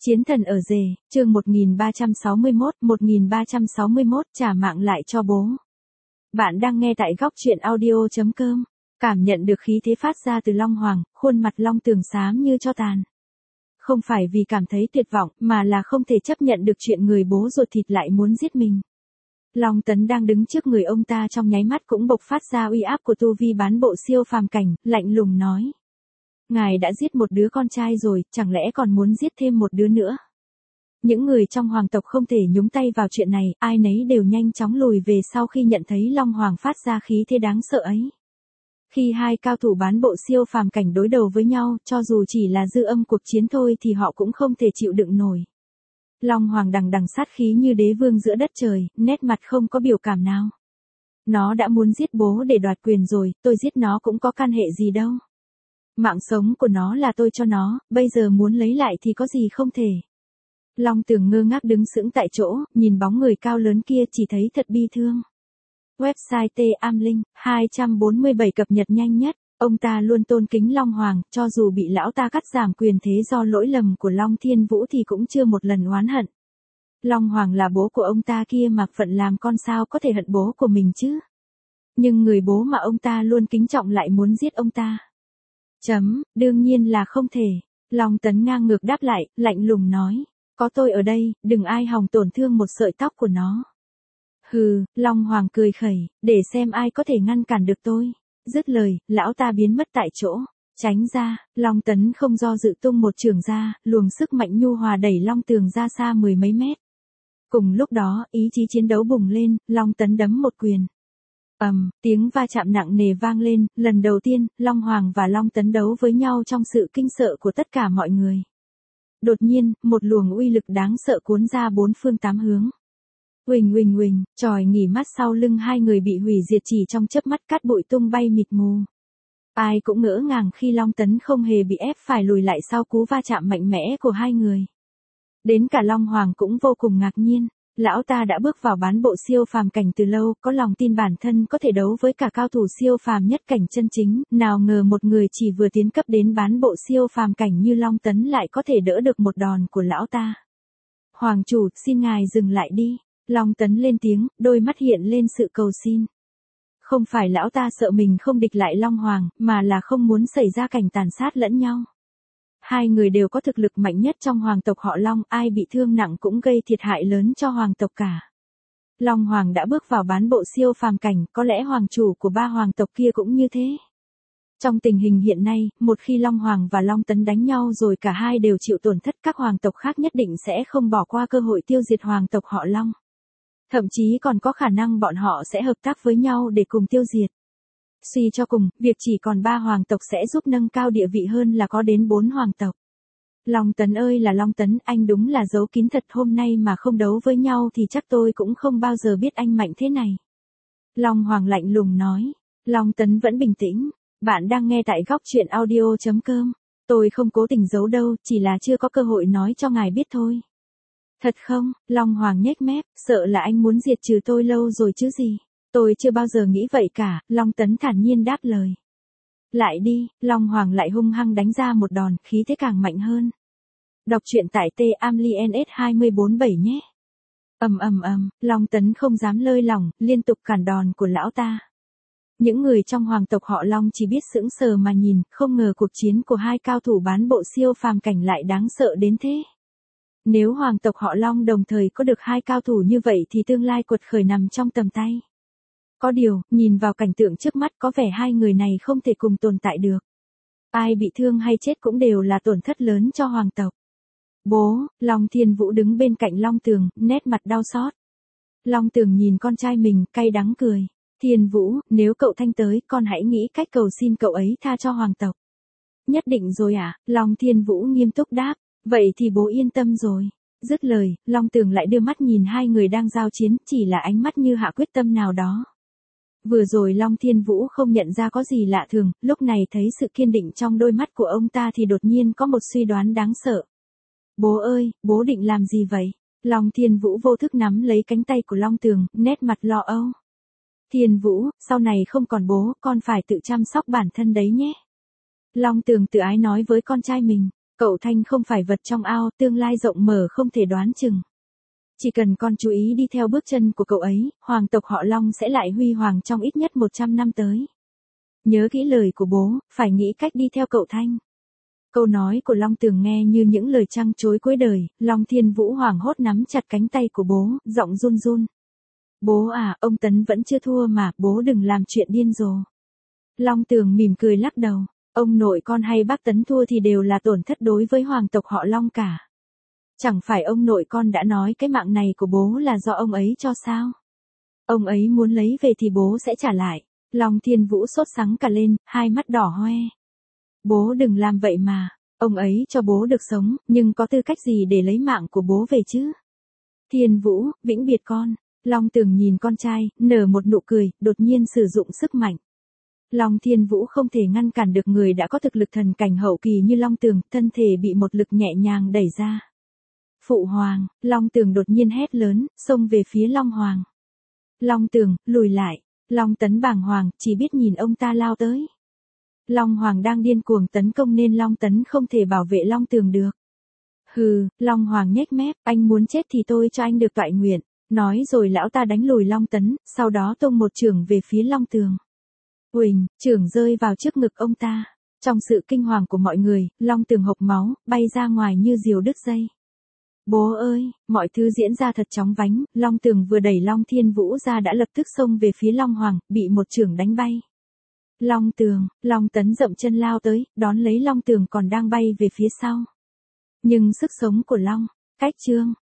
Chiến thần ở rể, chương 1361, trả mạng lại cho bố. Bạn đang nghe tại góc truyện audio.com. Cảm nhận được khí thế phát ra từ Long Hoàng, khuôn mặt Long Tường xám như tro tàn. Không phải vì cảm thấy tuyệt vọng, mà là không thể chấp nhận được chuyện người bố ruột thịt lại muốn giết mình. Long Tấn đang đứng trước người ông ta trong nháy mắt cũng bộc phát ra uy áp của tu vi bán bộ siêu phàm cảnh, lạnh lùng nói. Ngài đã giết một đứa con trai rồi, chẳng lẽ còn muốn giết thêm một đứa nữa? Những người trong hoàng tộc không thể nhúng tay vào chuyện này, ai nấy đều nhanh chóng lùi về sau khi nhận thấy Long Hoàng phát ra khí thế đáng sợ ấy. Khi hai cao thủ bán bộ siêu phàm cảnh đối đầu với nhau, cho dù chỉ là dư âm cuộc chiến thôi thì họ cũng không thể chịu đựng nổi. Long Hoàng đằng đằng sát khí như đế vương giữa đất trời, nét mặt không có biểu cảm nào. Nó đã muốn giết bố để đoạt quyền rồi, tôi giết nó cũng có can hệ gì đâu. Mạng sống của nó là tôi cho nó, bây giờ muốn lấy lại thì có gì không thể. Long Tường ngơ ngác đứng sững tại chỗ, nhìn bóng người cao lớn kia chỉ thấy thật bi thương. Website T-Am-Linh, 247 cập nhật nhanh nhất, ông ta luôn tôn kính Long Hoàng, cho dù bị lão ta cắt giảm quyền thế do lỗi lầm của Long Thiên Vũ thì cũng chưa một lần oán hận. Long Hoàng là bố của ông ta kia mà phận làm con sao có thể hận bố của mình chứ. Nhưng người bố mà ông ta luôn kính trọng lại muốn giết ông ta. Đương nhiên là không thể. Long Tấn ngang ngược đáp lại, lạnh lùng nói. Có tôi ở đây, đừng ai hòng tổn thương một sợi tóc của nó. Hừ, Long Hoàng cười khẩy, để xem ai có thể ngăn cản được tôi. Dứt lời, lão ta biến mất tại chỗ. Tránh ra, Long Tấn không do dự tung một chưởng ra, luồng sức mạnh nhu hòa đẩy Long Tường ra xa mười mấy mét. Cùng lúc đó, ý chí chiến đấu bùng lên, Long Tấn đấm một quyền. Tiếng va chạm nặng nề vang lên, lần đầu tiên, Long Hoàng và Long Tấn đấu với nhau trong sự kinh sợ của tất cả mọi người. Đột nhiên, một luồng uy lực đáng sợ cuốn ra bốn phương tám hướng. Huỳnh huỳnh huỳnh, chòi nghỉ mát sau lưng hai người bị hủy diệt chỉ trong chớp mắt, cát bụi tung bay mịt mù. Ai cũng ngỡ ngàng khi Long Tấn không hề bị ép phải lùi lại sau cú va chạm mạnh mẽ của hai người. Đến cả Long Hoàng cũng vô cùng ngạc nhiên. Lão ta đã bước vào bán bộ siêu phàm cảnh từ lâu, có lòng tin bản thân có thể đấu với cả cao thủ siêu phàm nhất cảnh chân chính, nào ngờ một người chỉ vừa tiến cấp đến bán bộ siêu phàm cảnh như Long Tấn lại có thể đỡ được một đòn của lão ta. Hoàng chủ, xin ngài dừng lại đi. Long Tấn lên tiếng, đôi mắt hiện lên sự cầu xin. Không phải lão ta sợ mình không địch lại Long Hoàng, mà là không muốn xảy ra cảnh tàn sát lẫn nhau. Hai người đều có thực lực mạnh nhất trong hoàng tộc họ Long, ai bị thương nặng cũng gây thiệt hại lớn cho hoàng tộc cả. Long Hoàng đã bước vào bán bộ siêu phàm cảnh, có lẽ hoàng chủ của ba hoàng tộc kia cũng như thế. Trong tình hình hiện nay, một khi Long Hoàng và Long Tấn đánh nhau rồi cả hai đều chịu tổn thất, các hoàng tộc khác nhất định sẽ không bỏ qua cơ hội tiêu diệt hoàng tộc họ Long. Thậm chí còn có khả năng bọn họ sẽ hợp tác với nhau để cùng tiêu diệt. Suy cho cùng, việc chỉ còn 3 hoàng tộc sẽ giúp nâng cao địa vị hơn là có đến 4 hoàng tộc. Long Tấn ơi là Long Tấn, anh đúng là giấu kín thật, hôm nay mà không đấu với nhau thì chắc tôi cũng không bao giờ biết anh mạnh thế này. Long Hoàng lạnh lùng nói. Long Tấn vẫn bình tĩnh. Bạn đang nghe tại góc truyện audio.com. Tôi không cố tình giấu đâu, chỉ là chưa có cơ hội nói cho ngài biết thôi. Thật không? Long Hoàng nhếch mép, sợ là anh muốn diệt trừ tôi lâu rồi chứ gì. Tôi chưa bao giờ nghĩ vậy cả, Long Tấn thản nhiên đáp lời. Lại đi, Long Hoàng lại hung hăng đánh ra một đòn, khí thế càng mạnh hơn. Đọc truyện tại T-Am-Li-NS247 nhé. Long Tấn không dám lơi lỏng, liên tục cản đòn của lão ta. Những người trong hoàng tộc họ Long chỉ biết sững sờ mà nhìn, không ngờ cuộc chiến của hai cao thủ bán bộ siêu phàm cảnh lại đáng sợ đến thế. Nếu hoàng tộc họ Long đồng thời có được hai cao thủ như vậy thì tương lai quật khởi nằm trong tầm tay. Có điều, nhìn vào cảnh tượng trước mắt có vẻ hai người này không thể cùng tồn tại được. Ai bị thương hay chết cũng đều là tổn thất lớn cho hoàng tộc. Bố, Long Thiên Vũ đứng bên cạnh Long Tường, nét mặt đau xót. Long Tường nhìn con trai mình, cay đắng cười. Thiên Vũ, nếu cậu Thanh tới, con hãy nghĩ cách cầu xin cậu ấy tha cho hoàng tộc. Nhất định rồi à? Long Thiên Vũ nghiêm túc đáp. Vậy thì bố yên tâm rồi. Dứt lời, Long Tường lại đưa mắt nhìn hai người đang giao chiến, chỉ là ánh mắt như hạ quyết tâm nào đó. Vừa rồi Long Thiên Vũ không nhận ra có gì lạ thường, lúc này thấy sự kiên định trong đôi mắt của ông ta thì đột nhiên có một suy đoán đáng sợ. Bố ơi, bố định làm gì vậy? Long Thiên Vũ vô thức nắm lấy cánh tay của Long Tường, nét mặt lo âu. Thiên Vũ, sau này không còn bố, con phải tự chăm sóc bản thân đấy nhé. Long Tường tự ái nói với con trai mình. Cậu Thanh không phải vật trong ao, tương lai rộng mở không thể đoán chừng. Chỉ cần con chú ý đi theo bước chân của cậu ấy, hoàng tộc họ Long sẽ lại huy hoàng trong ít nhất 100 năm tới. Nhớ kỹ lời của bố, phải nghĩ cách đi theo cậu Thanh. Câu nói của Long Tường nghe như những lời trăng trối cuối đời, Long Thiên Vũ hoảng hốt nắm chặt cánh tay của bố, giọng run run. Bố à, ông Tấn vẫn chưa thua mà, bố đừng làm chuyện điên rồ. Long Tường mỉm cười lắc đầu, ông nội con hay bác Tấn thua thì đều là tổn thất đối với hoàng tộc họ Long cả. Chẳng phải ông nội con đã nói cái mạng này của bố là do ông ấy cho sao? Ông ấy muốn lấy về thì bố sẽ trả lại. Long Thiên Vũ sốt sắng cả lên, hai mắt đỏ hoe. Bố đừng làm vậy mà, ông ấy cho bố được sống, nhưng có tư cách gì để lấy mạng của bố về chứ? Thiên Vũ, vĩnh biệt con. Long Tường nhìn con trai, nở một nụ cười, đột nhiên sử dụng sức mạnh. Long Thiên Vũ không thể ngăn cản được người đã có thực lực thần cảnh hậu kỳ như Long Tường, thân thể bị một lực nhẹ nhàng đẩy ra. Phụ hoàng, Long Tường đột nhiên hét lớn, xông về phía Long Hoàng. Long Tường, lùi lại. Long Tấn bàng hoàng, chỉ biết nhìn ông ta lao tới. Long Hoàng đang điên cuồng tấn công nên Long Tấn không thể bảo vệ Long Tường được. Hừ, Long Hoàng nhếch mép, anh muốn chết thì tôi cho anh được toại nguyện. Nói rồi lão ta đánh lùi Long Tấn, sau đó tung một chưởng về phía Long Tường. Uỳnh, chưởng rơi vào trước ngực ông ta. Trong sự kinh hoàng của mọi người, Long Tường hộc máu, bay ra ngoài như diều đứt dây. Bố ơi, mọi thứ diễn ra thật chóng vánh, Long Tường vừa đẩy Long Thiên Vũ ra đã lập tức xông về phía Long Hoàng, bị một chưởng đánh bay. Long Tường, Long Tấn dậm chân lao tới, đón lấy Long Tường còn đang bay về phía sau. Nhưng sức sống của Long, cách chương.